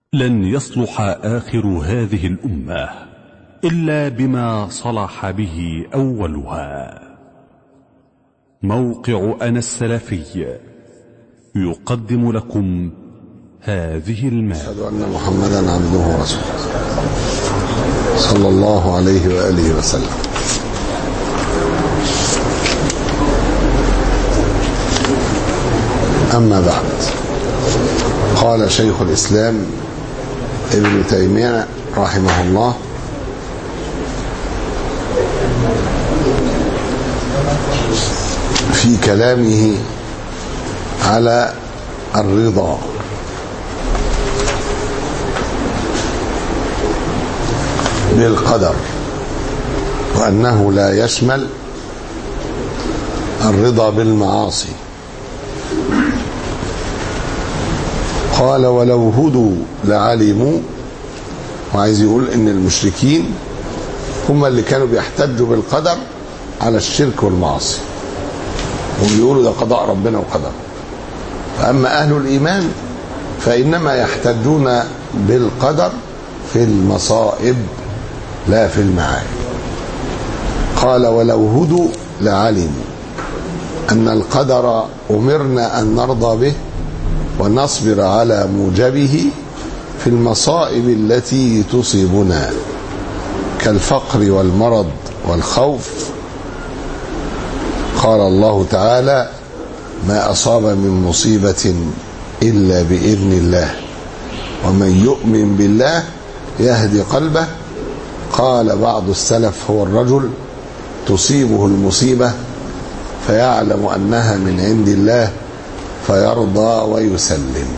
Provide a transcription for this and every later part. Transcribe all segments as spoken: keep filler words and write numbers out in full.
لن يصلح آخر هذه الأمة إلا بما صلح به أولها. موقع أنا السلفي يقدم لكم هذه المادة. أشهد أن محمدا عبده ورسوله صلى الله عليه وآله وسلم. أما بعد، قال شيخ الإسلام ابن تيمية رحمه الله: في كلامه على الرضا بالقدر، وأنه لا يشمل الرضا بالمعاصي. قال: ولو هدوا لعلموا. وعايز يقول ان المشركين هم اللي كانوا بيحتجوا بالقدر على الشرك والمعاصي، وبيقولوا ده قضاء ربنا وقدر. فأما أهل الإيمان فإنما يحتجون بالقدر في المصائب لا في المعايب. قال: ولو هدوا لعلموا أن القدر أمرنا أن نرضى به ونصبر على موجبه في المصائب التي تصيبنا كالفقر والمرض والخوف. قال الله تعالى: ما أصاب من مصيبة إلا بإذن الله ومن يؤمن بالله يهدي قلبه. قال بعض السلف: هو الرجل تصيبه المصيبة فيعلم أنها من عند الله فيرضى ويسلم.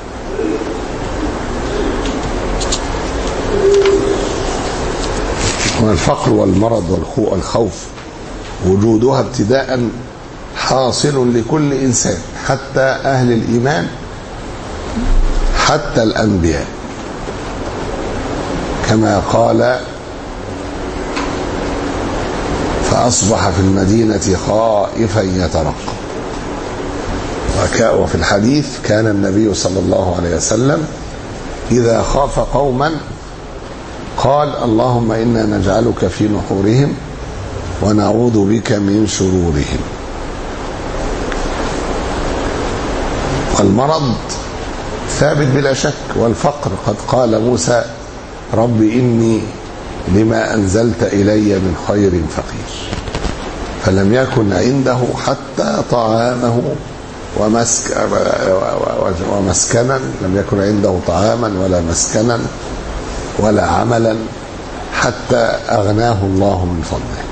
والفقر والمرض والخوف وجودها ابتداء حاصل لكل إنسان، حتى أهل الإيمان، حتى الأنبياء، كما قال: فأصبح في المدينة خائفا يترقب. وفي الحديث: كان النبي صلى الله عليه وسلم إذا خاف قوما قال: اللهم إنا نجعلك في نحورهم ونعوذ بك من شرورهم. والمرض ثابت بلا شك. والفقر قد قال موسى: رب إني لما أنزلت إلي من خير فقير. فلم يكن عنده حتى طعامه ومسك ومسكنا، لم يكن عنده طعاما ولا مسكنا ولا عملا حتى أغناه الله من فضله.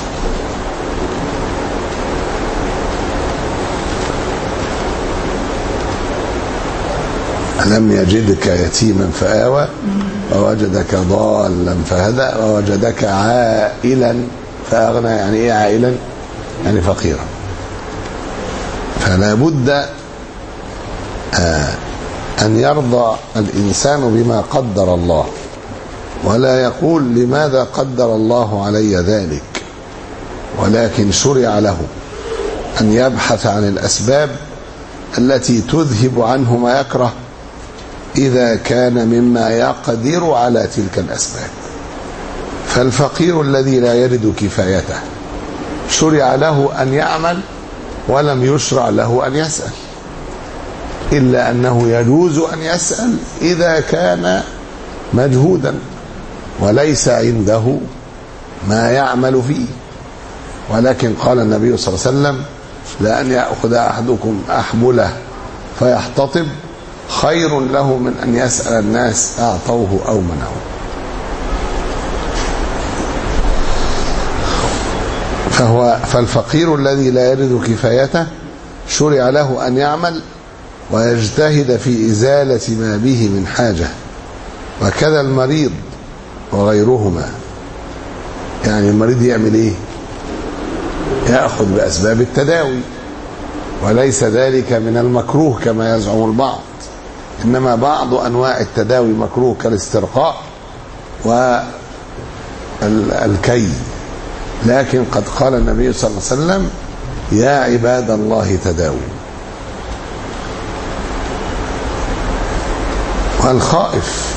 ألم يجدك يتيما فآوى ووجدك ضالا فهدى ووجدك عائلا فأغنى. يعني إيه عائلا؟ يعني فقيرا. فلا بد أن يرضى الإنسان بما قدر الله، ولا يقول لماذا قدر الله علي ذلك، ولكن شرع له أن يبحث عن الأسباب التي تذهب عنه ما يكره إذا كان مما يقدر على تلك الأسباب. فالفقير الذي لا يجد كفايته شرع له أن يعمل ولم يشرع له أن يسأل، إلا أنه يجوز أن يسأل إذا كان مجهودا وليس عنده ما يعمل فيه. ولكن قال النبي صلى الله عليه وسلم: لأن يأخذ أحدكم أحمله فيحتطب خير له من أن يسأل الناس أعطوه أو منعوه. فهو فالفقير الذي لا يجد كفايته شرع له أن يعمل ويجتهد في إزالة ما به من حاجة. وكذا المريض وغيرهما. يعني المريض يعمل إيه؟ يأخذ بأسباب التداوي، وليس ذلك من المكروه كما يزعم البعض، إنما بعض أنواع التداوي مكروه كالاسترقاء والكي. لكن قد قال النبي صلى الله عليه وسلم: يا عباد الله تداووا. والخائف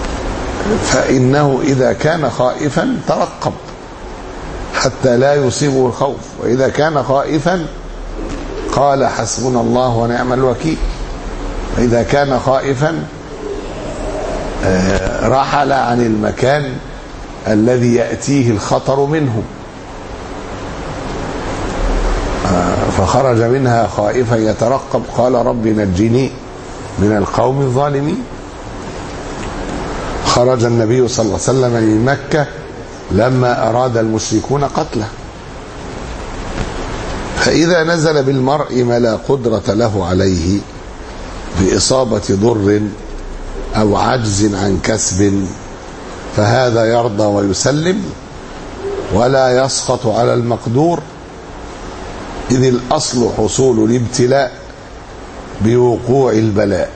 فإنه إذا كان خائفا ترقب حتى لا يصيبه الخوف، وإذا كان خائفا قال حسبنا الله ونعم الوكيل، وإذا كان خائفا رحل عن المكان الذي يأتيه الخطر منه، فخرج منها خائفا يترقب قال رب نجني من القوم الظالمين. خرج النبي صلى الله عليه وسلم من مكة لما أراد المشركون قتله، فإذا نزل بالمرء ما لا قدرة له عليه بإصابة ضر أو عجز عن كسب فهذا يرضى ويسلم ولا يسقط على المقدور، إذ الأصل حصول الابتلاء بوقوع البلاء،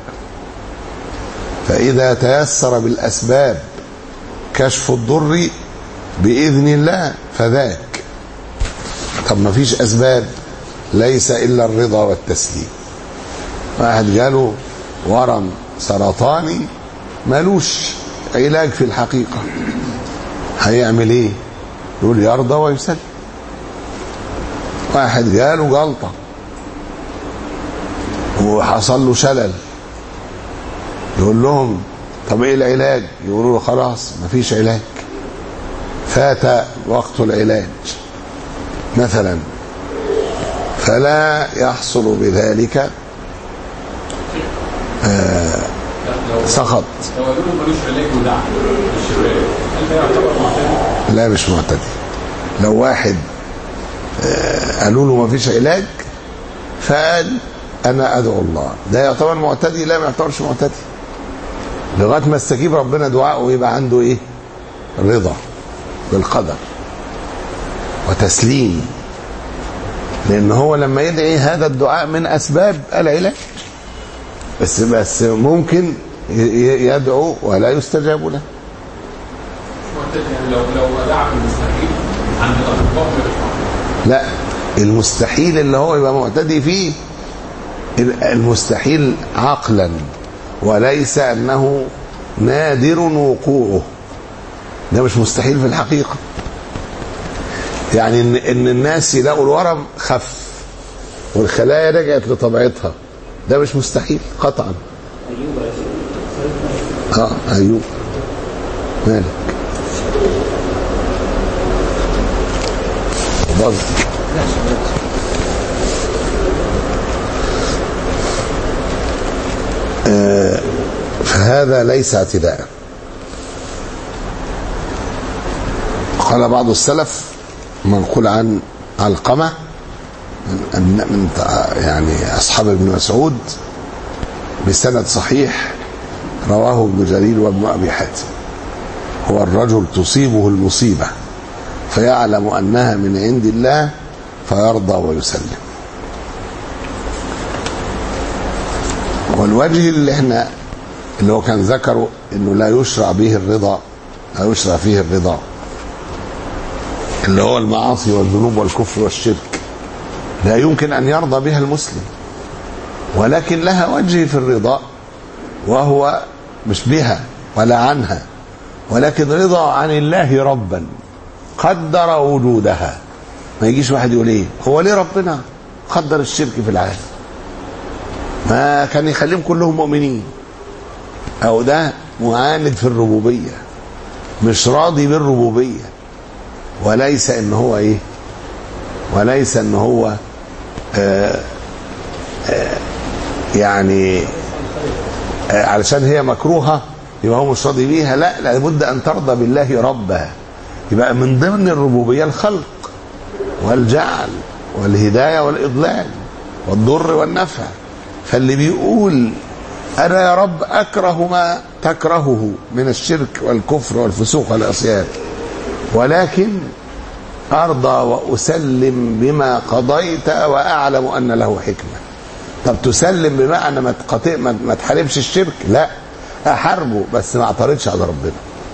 فإذا تيسر بالأسباب كشف الضر بإذن الله فذاك. طب ما فيش أسباب، ليس إلا الرضا والتسليم. واحد جاله ورم سرطاني مالوش علاج في الحقيقة، هيعمل ايه؟ يقول يرضى ويسلم. واحد جاله جلطة وحصل له شلل، يقول لهم طب ايه العلاج؟ يقولوا له خلاص مفيش علاج، فات وقت العلاج مثلا، فلا يحصل بذلك آه سخط. لو قالوا له ملوش علاج ودعم للشباب هل ده يعتبر معتدي؟ لا مش معتدي. لو واحد آه قالوا له مفيش علاج فقال انا ادعو الله، ده يعتبر معتدي؟ لا ما يعتبرش معتدي لغايه ما استجيب ربنا دعائه ويبقى عنده ايه؟ رضا بالقدر وتسليم، لان هو لما يدعي هذا الدعاء من اسباب العلاج، بس بس ممكن يدعو ولا يستجاب له. يعني لو لو دعا المستحيل عند الاطباء لا، المستحيل اللي هو يبقى معتدي فيه المستحيل عقلا، وليس انه نادر وقوعه، ده مش مستحيل في الحقيقه. يعني ان, إن الناس يلاقوا الورم خف والخلايا رجعت لطبيعتها، ده مش مستحيل قطعا. اه ايوب مالك باظ. آه فهذا ليس اعتداء. قال بعض السلف منقول عن علقمة من يعني أصحاب ابن مسعود بسند صحيح رواه ابن جرير وابن أبي حاتم: هو الرجل تصيبه المصيبة فيعلم أنها من عند الله فيرضى ويسلم. والوجه اللي احنا اللي هو كان ذكره انه لا يشرع به الرضا، لا يشرع فيه الرضا، اللي هو المعاصي والذنوب والكفر والشرك، لا يمكن أن يرضى بها المسلم، ولكن لها وجه في الرضا وهو مش بها ولا عنها، ولكن رضا عن الله ربا قدر وجودها. ما يجيش واحد يقول ايه هو ليه ربنا قدر الشرك في العالم، ما كان يخليهم كلهم مؤمنين، او ده معاند في الربوبية مش راضي بالربوبية، وليس ان هو ايه وليس ان هو آآ آآ يعني آآ علشان هي مكروهة يبقى هو مش راضي بيها، لا لابد ان ترضى بالله ربها. يبقى من ضمن الربوبية الخلق والجعل والهداية والإضلال والضر والنفع. فاللي بيقول انا يا رب اكره ما تكرهه من الشرك والكفر والفسوق والعصيان، ولكن أرضى وأسلم بما قضيت وأعلم أن له حكمة. طب تسلم بمعنى ما ما تحاربش الشرك؟ لا، أحاربه بس ما اعترضش على ربنا.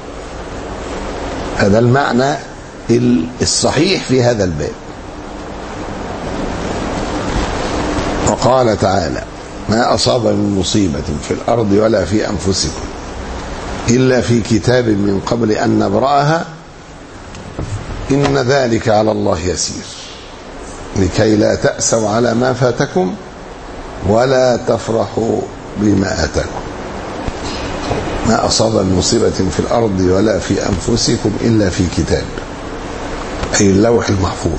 هذا المعنى الصحيح في هذا الباب. وقال تعالى: ما أصاب من مصيبة في الأرض ولا في أنفسكم إلا في كتاب من قبل أن نبرأها إن ذلك على الله يسير لكي لا تأسوا على ما فاتكم ولا تفرحوا بما آتاكم. ما أصاب من مصيبة في الأرض ولا في أنفسكم إلا في كتاب، أي اللوح المحفوظ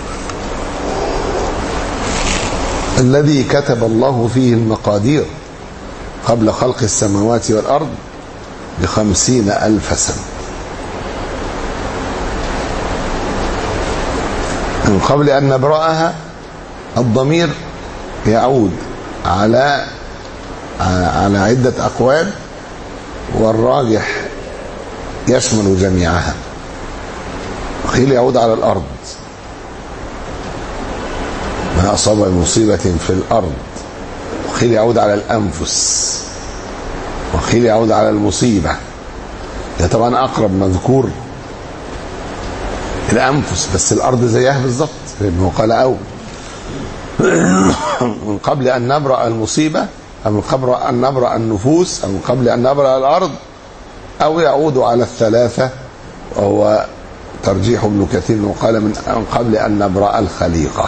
الذي كتب الله فيه المقادير قبل خلق السماوات والأرض بخمسين ألف سنة. من قبل أن نبرأها الضمير يعود على على عدة أقوال، والراجح يشمل جميعها. قيل يعود على الأرض، ما أصاب من مصيبة في الأرض، وقيل يعود على الأنفس، وقيل يعود على المصيبة. ده طبعا أقرب مذكور الأنفس، بس الأرض زيها بالظبط لأنه قال أو من قبل أن نبرأ المصيبة، أو من قبل أن نبرأ النفوس، أو من قبل أن نبرأ الأرض، أو يعود على الثلاثة، وهو ترجيح ابن كثير وقال من قبل أن نبرأ الخليقة.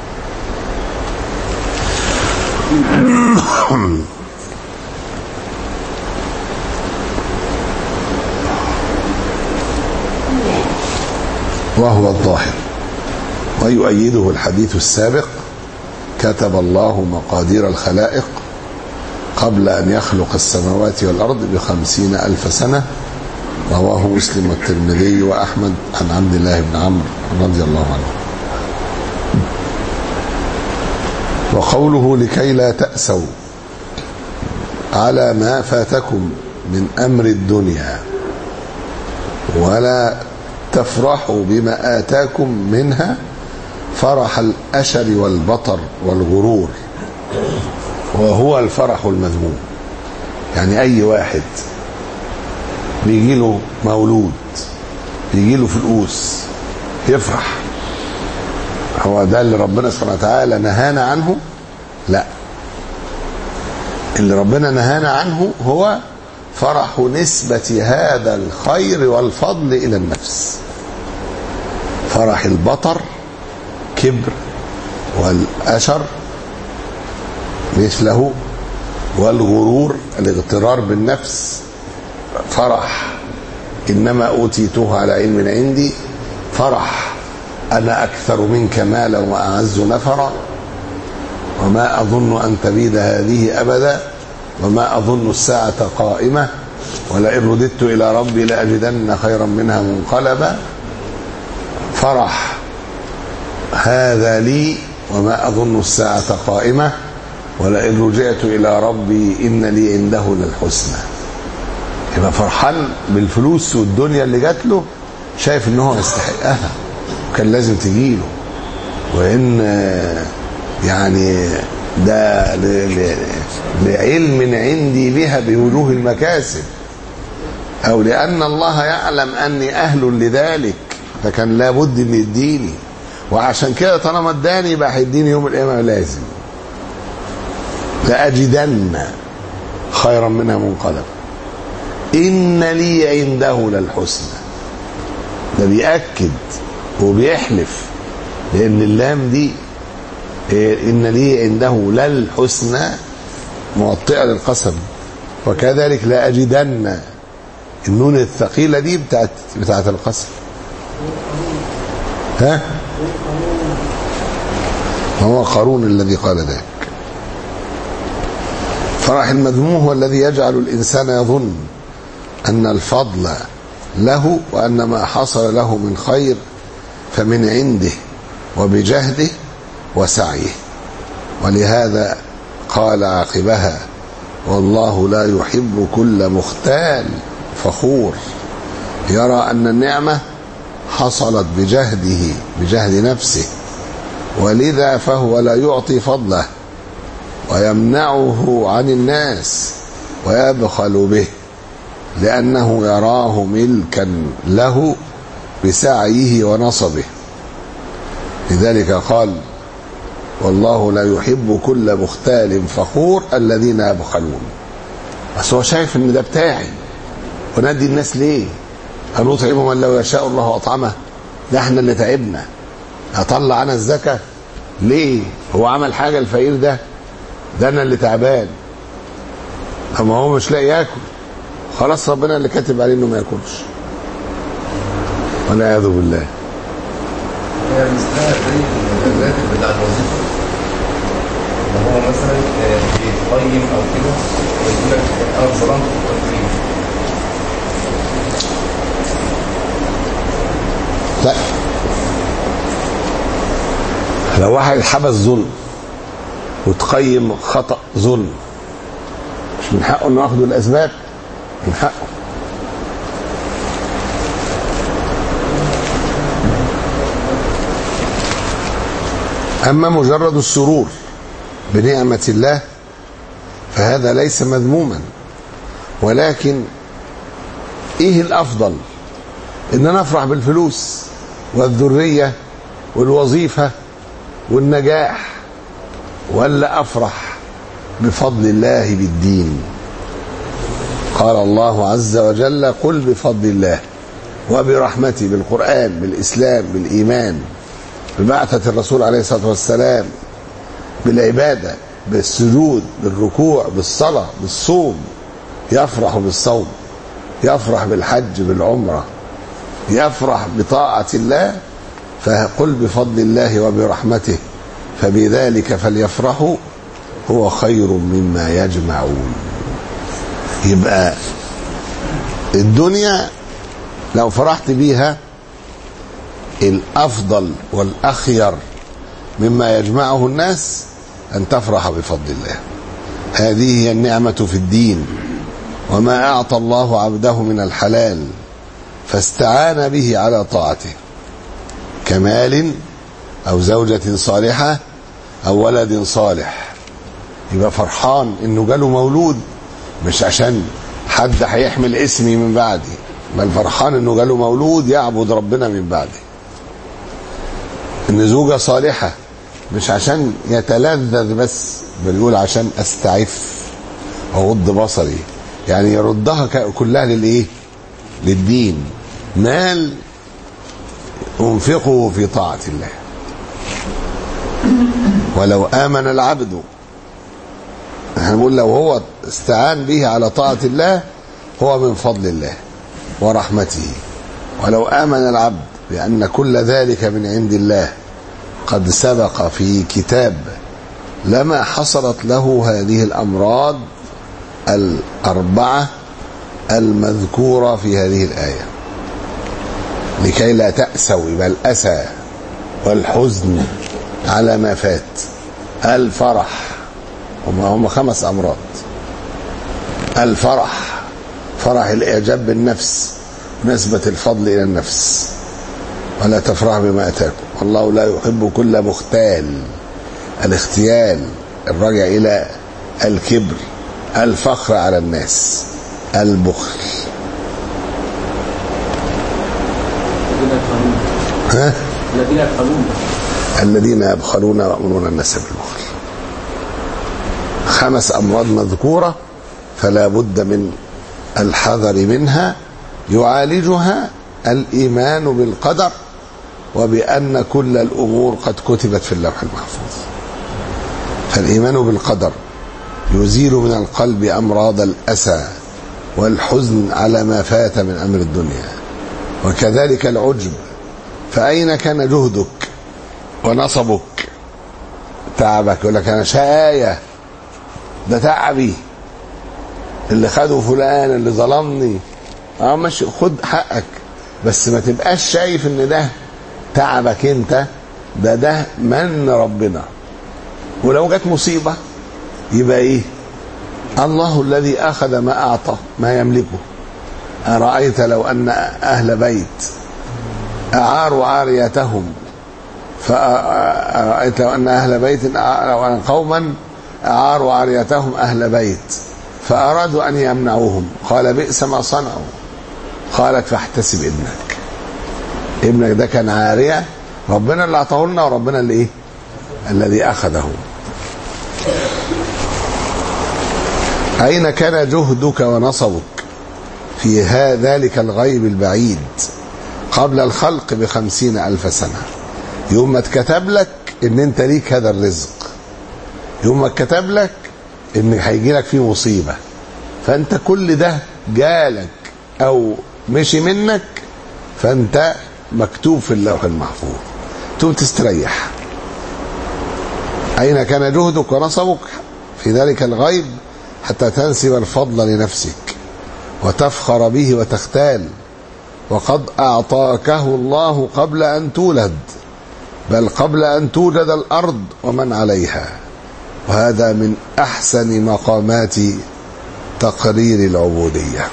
وهو الظاهر، ويؤيده الحديث السابق: كتب الله مقادير الخلائق قبل أن يخلق السماوات والأرض بخمسين ألف سنة. رواه مسلم والترمذي وأحمد عن عبد الله بن عمرو رضي الله عنه. وقوله لكي لا تأسوا على ما فاتكم من أمر الدنيا ولا تفرحوا بما آتاكم منها فرح الأشر والبطر والغرور، وهو الفرح المذموم. يعني أي واحد بيجي له مولود، بيجي له فلوس، يفرح. هو ده اللي ربنا سبحانه وتعالى نهانا عنه؟ لا، اللي ربنا نهانا عنه هو فرح نسبة هذا الخير والفضل إلى النفس. فرح البطر كبر، والأشر مثله، والغرور الاغترار بالنفس فرح إنما أوتيته على علم عندي، فرح أنا أكثر منك مالا وأعز نفرا، وما أظن أن تبيد هذه أبدا، وما أظن الساعة قائمة، ولئن رددت إلى ربي لأجدن خيرا منها منقلبا. فرح هذا لي وما أظن الساعة قائمة، ولئن رجعت إلى ربي إن لي عنده للحسنى. يبقى فرحان بالفلوس والدنيا اللي جات له، شايف إنه يستحقها وكان لازم تجيله، وإن يعني ده لعلم عندي بها بوجوه المكاسب، أو لأن الله يعلم أني أهل لذلك فكان لابد أن يديني، وعشان كده طالما اداني يبقى هيديني يوم القيامة لازم. لأجدن خيرا منها منقلب إن لي عنده للحسنى. ده بيأكد وبيحلف، لأن اللام دي إن لي عنده للحسنى موطئة للقسم، وكذلك لا أجدن النون الثقيلة دي بتاعت, بتاعت القسم. ها هو قارون الذي قال ذلك. فرح المذموم هو الذي يجعل الإنسان يظن أن الفضل له، وأن ما حصل له من خير فمن عنده وبجهده وسعيه. ولهذا قال عقبها: والله لا يحب كل مختال فخور. يرى أن النعمة حصلت بجهده بجهد نفسه، ولذا فهو لا يعطي فضله ويمنعه عن الناس ويبخل به، لأنه يراه ملكا له بسعيه ونصبه. لذلك قال والله لا يحب كل مختال فخور الذين يبخلون. بس هو شايف ان ده بتاعي وندي الناس ليه؟ هل نطعم من لو يشاء الله اطعمه؟ ده احنا اللي تعبنا، هطلع انا الزكاه ليه؟ هو عمل حاجه الفقير ده؟ ده انا اللي تعبان. اما هو مش لاقي ياكل، خلاص ربنا اللي كاتب عليه انه ما ياكلش، والعياذ بالله. هي مثلها زي الراتب بتاع الوظيفه، ان هو مثلا بيتقيم او كده ويقول لك انا ظلمت في التقييم. لا، لو واحد حبس ظلم وتقيم خطأ ظلم، مش من حقه انه ياخد الاسباب؟ من حقه. اما مجرد السرور بنعمة الله فهذا ليس مذموما، ولكن ايه الافضل؟ ان انا افرح بالفلوس والذرية والوظيفة والنجاح، ولا افرح بفضل الله بالدين؟ قال الله عز وجل: قل بفضل الله وبرحمته، بالقرآن، بالإسلام، بالإيمان، ببعثة الرسول عليه الصلاة والسلام، بالعبادة، بالسجود، بالركوع، بالصلاة، بالصوم. يفرح بالصوم، يفرح بالحج، بالعمرة، يفرح بطاعة الله. فقل بفضل الله وبرحمته فبذلك فليفرحوا هو خير مما يجمعون. يبقى الدنيا لو فرحت بيها الأفضل والأخير مما يجمعه الناس أن تفرح بفضل الله. هذه هي النعمة في الدين. وما أعطى الله عبده من الحلال فاستعان به على طاعته كمال أو زوجة صالحة أو ولد صالح، يبقى فرحان إنه جاله مولود، مش عشان حد هيحمل اسمي من بعدي، بل فرحان إنه جاله مولود يعبد ربنا من بعدي. إن زوجة صالحة مش عشان يتلذذ بس، بل يقول عشان أستعف وأغض بصري، يعني يردها كلها للإيه؟ للدين. مال أنفقه في طاعة الله. ولو آمن العبد، احنا نقول لو هو استعان به على طاعة الله هو من فضل الله ورحمته. ولو آمن العبد بأن كل ذلك من عند الله قد سبق في كتاب لما حصلت له هذه الأمراض الأربعة المذكورة في هذه الآية، لكي لا تأسوا، يبقى الأسى والحزن على ما فات، الفرح، هم هم خمس أمراض. الفرح، فرح الإعجاب بالنفس ونسبة الفضل إلى النفس، ولا تفرح بما أتاكم، والله لا يحب كل مختال، الاختيال الراجع إلى الكبر، الفخر على الناس، البخل. ها؟ الذين يبخلون الذين يبخلون ويأمرون الناس بالبخل. خمس أمراض مذكورة فلا بد من الحذر منها، يعالجها الإيمان بالقدر وبأن كل الأمور قد كتبت في اللوح المحفوظ. فالإيمان بالقدر يزيل من القلب أمراض الأسى والحزن على ما فات من أمر الدنيا، وكذلك العجب. فأين كان جهدك ونصبك تعبك؟ يقول لك أنا شقاية، ده تعبي، اللي خده فلان، اللي ظلمني. اه ماشي، خد حقك، بس ما تبقاش شايف ان ده تعبك انت، ده ده من ربنا. ولو جت مصيبة يبقى ايه؟ الله الذي اخذ ما اعطى ما يملكه. أرأيت لو ان اهل بيت اعاروا عاريتهم، فأرأيت لو ان اهل بيت لو ان قوما اعاروا عاريتهم اهل بيت فارادوا ان يمنعوهم، قال بئس ما صنعوا. قالت فاحتسب ابنك. ابنك ده كان عارية، ربنا اللي اعطاه لنا وربنا اللي ايه؟ الذي أخذه. أين كان جهدك ونصبك في ذلك الغيب البعيد قبل الخلق بخمسين ألف سنة؟ يوم ما اتكتب لك ان انت ليك هذا الرزق، يوم ما اتكتب لك ان هيجي لك فيه مصيبة، فانت كل ده جالك او مشي منك، فانت مكتوب في اللوح المحفوظ، تقوم تستريح. أين كان جهدك ونصبك في ذلك الغيب حتى تنسب الفضل لنفسك وتفخر به وتختال، وقد أعطاكه الله قبل أن تولد، بل قبل أن توجد الأرض ومن عليها، وهذا من أحسن مقامات تقرير العبودية.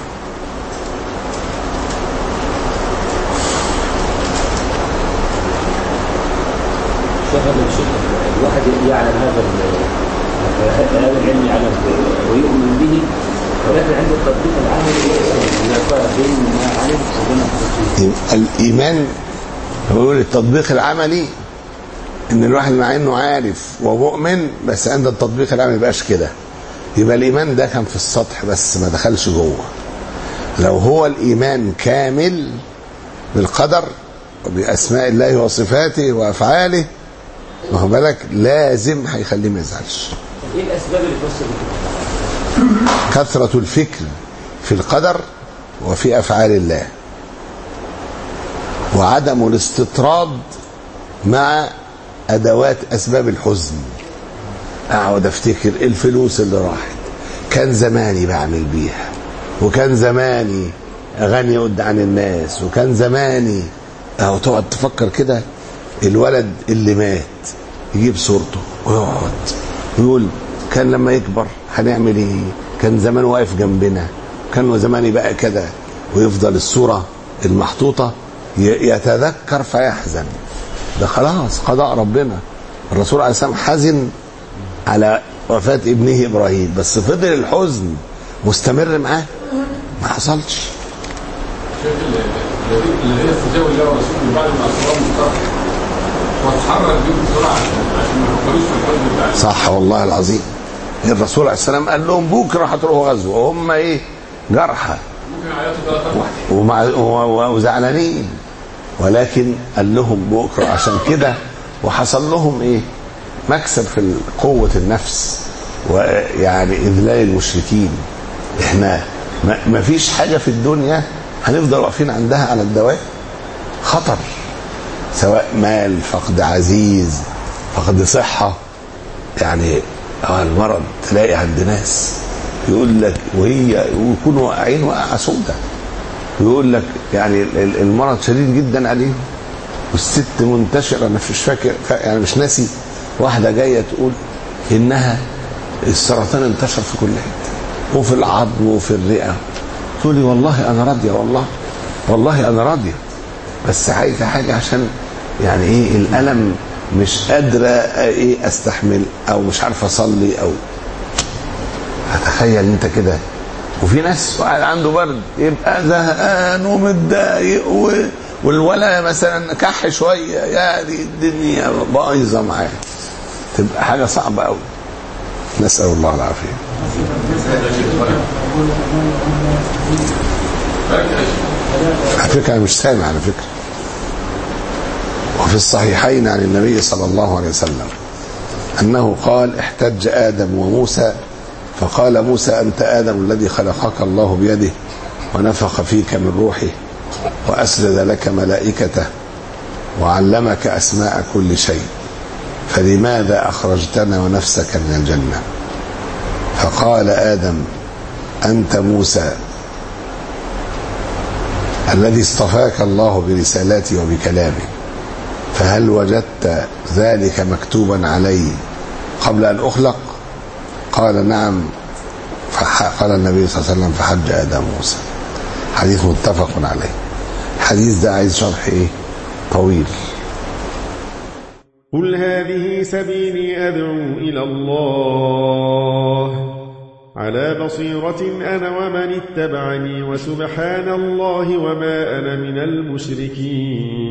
الواحد يعلم هذا هذا العلم يعلم ويؤمن به، ولكن عند التطبيق العملي لا فرق بين ما علم وبين الإيمان. بيقول التطبيق العملي ان الواحد مع انه عارف ومؤمن، بس عند التطبيق العملي مبقاش كده، يبقى الايمان ده كان في السطح بس ما دخلش جوه. لو هو الايمان كامل بالقدر وباسماء الله وصفاته وافعاله، واخد بالك، لازم هيخليه ما يزعلش. ايه الاسباب اللي توصل لكده؟ كثرة الفكر في القدر وفي افعال الله، وعدم الاستطراد مع ادوات اسباب الحزن. اقعد افتكر الفلوس اللي راحت، كان زماني بعمل بيها، وكان زماني غني قدام الناس، وكان زماني اهو. تقعد تفكر كده. الولد اللي مات يجيب صورته ويقعد ويقول كان لما يكبر هنعمل ايه، كان زمان واقف جنبنا، كان زماني بقى كده، ويفضل الصورة المحطوطة يتذكر فيحزن. ده خلاص قضاء ربنا. الرسول عليه السلام حزن على وفاة ابنه إبراهيم، بس فضل الحزن مستمر معاه، ما حصلش. شايف الذين استجابوا لله ورسوله بعد ما أصابهم القرح واتحرك بيهم بسرعة عشان ما يفكروش في الحزن بتاعهم. صح والله العظيم. الرسول عليه السلام قال لهم بكره هتروحوا غزوة وهم ايه؟ جرحى وزعلانين، ولكن قال لهم بكره عشان كده. وحصل لهم ايه؟ مكسب في قوة النفس ويعني إذلال المشركين. احنا ما فيش حاجة في الدنيا هنفضل واقفين عندها على الدوام. خطر، سواء مال، فقد عزيز، فقد صحة. يعني المرض تلاقي عند ناس يقول لك وهي ويكونوا واقعين وقعة سودة، ويقول لك يعني المرض شديد جدا عليهم، والست منتشرة. انا مش فاكر يعني مش ناسي واحدة جاية تقول انها السرطان انتشر في كل حتة، وفي العظم وفي الرئة. تقولي والله انا راضية، والله والله انا راضية، بس عايزة حاجة عشان يعني ايه الألم مش قادرة ايه استحمل، او مش عارفة اصلي، او هتخيل انت كده. وفي ناس واحد عنده برد يبقى زهقان ومتضايق، والولا مثلا كح شويه يعني الدنيا بايظه معاه، تبقى حاجه صعبه قوي. نسال الله العافيه. على فكره انا مش سامع على فكره. وفي الصحيحين عن النبي صلى الله عليه وسلم انه قال احتج ادم وموسى فقال موسى أنت آدم الذي خلقك الله بيده ونفخ فيك من روحه وأسجد لك ملائكته وعلمك أسماء كل شيء، فلماذا أخرجتنا ونفسك من الجنة؟ فقال آدم أنت موسى الذي اصطفاك الله برسالته وبكلامه، فهل وجدت ذلك مكتوبا علي قبل أن أخلق؟ قال نعم. قال النبي صلى الله عليه وسلم فحج آدم موسى. حديث متفق عليه. الحديث ده عايز شرح ايه طويل. قل هذه سبيلي أدعو إلى الله على بصيرة أنا ومن اتبعني وسبحان الله وما أنا من المشركين.